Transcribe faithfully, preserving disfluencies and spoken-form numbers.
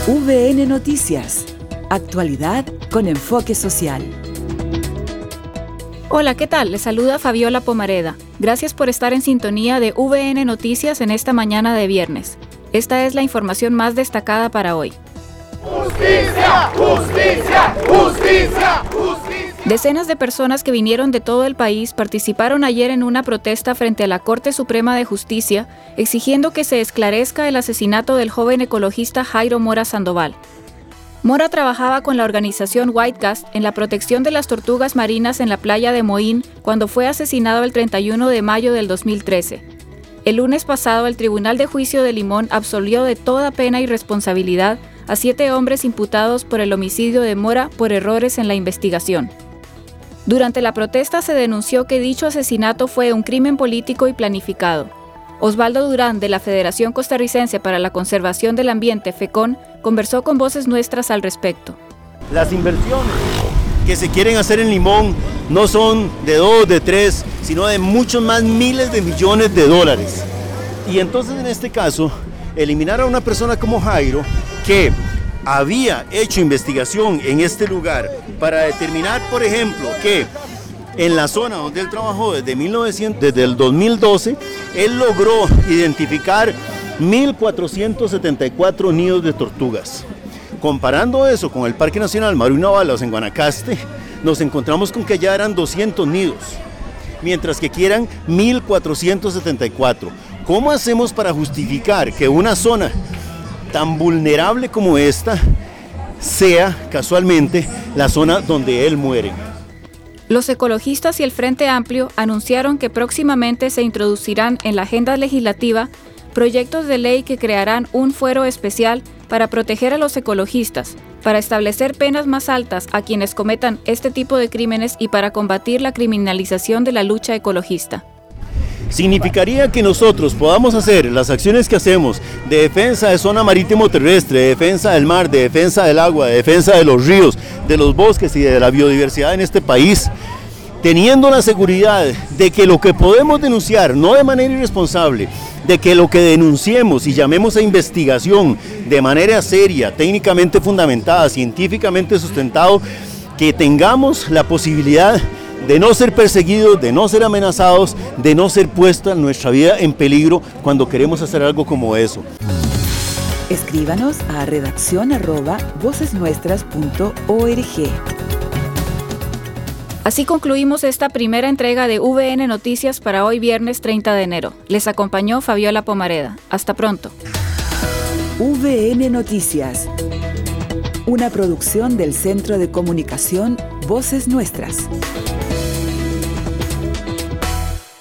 V N Noticias. Actualidad con enfoque social. Hola, ¿qué tal? Les saluda Fabiola Pomareda. Gracias por estar en sintonía de V N Noticias en esta mañana de viernes. Esta es la información más destacada para hoy. ¡Justicia! ¡Justicia! ¡Justicia! ¡Justicia! Decenas de personas que vinieron de todo el país participaron ayer en una protesta frente a la Corte Suprema de Justicia, exigiendo que se esclarezca el asesinato del joven ecologista Jairo Mora Sandoval. Mora trabajaba con la organización Whitecast en la protección de las tortugas marinas en la playa de Moín cuando fue asesinado el treinta y uno de mayo del dos mil trece. El lunes pasado, el Tribunal de Juicio de Limón absolvió de toda pena y responsabilidad a siete hombres imputados por el homicidio de Mora por errores en la investigación. Durante la protesta se denunció que dicho asesinato fue un crimen político y planificado. Osvaldo Durán, de la Federación Costarricense para la Conservación del Ambiente, FECON, conversó con Voces Nuestras al respecto. Las inversiones que se quieren hacer en Limón no son de dos, de tres, sino de muchos más miles de millones de dólares. Y entonces en este caso, eliminar a una persona como Jairo, que había hecho investigación en este lugar para determinar, por ejemplo, que en la zona donde él trabajó desde, mil novecientos, desde el dos mil doce, él logró identificar mil cuatrocientos setenta y cuatro nidos de tortugas. Comparando eso con el Parque Nacional Maruina Balas en Guanacaste, nos encontramos con que ya eran doscientos nidos, mientras que aquí eran mil cuatrocientos setenta y cuatro. ¿Cómo hacemos para justificar que una zona tan vulnerable como esta sea casualmente la zona donde él muere? Los ecologistas y el Frente Amplio anunciaron que próximamente se introducirán en la agenda legislativa proyectos de ley que crearán un fuero especial para proteger a los ecologistas, para establecer penas más altas a quienes cometan este tipo de crímenes y para combatir la criminalización de la lucha ecologista. Significaría que nosotros podamos hacer las acciones que hacemos de defensa de zona marítimo terrestre, de defensa del mar, de defensa del agua, de defensa de los ríos, de los bosques y de la biodiversidad en este país, teniendo la seguridad de que lo que podemos denunciar, no de manera irresponsable, de que lo que denunciemos y llamemos a investigación de manera seria, técnicamente fundamentada, científicamente sustentado, que tengamos la posibilidad de no ser perseguidos, de no ser amenazados, de no ser puesta nuestra vida en peligro cuando queremos hacer algo como eso. Escríbanos a redacción arroba vocesnuestras punto org. Así concluimos esta primera entrega de V N Noticias para hoy viernes treinta de enero. Les acompañó Fabiola Pomareda. Hasta pronto. V N Noticias. Una producción del Centro de Comunicación Voces Nuestras.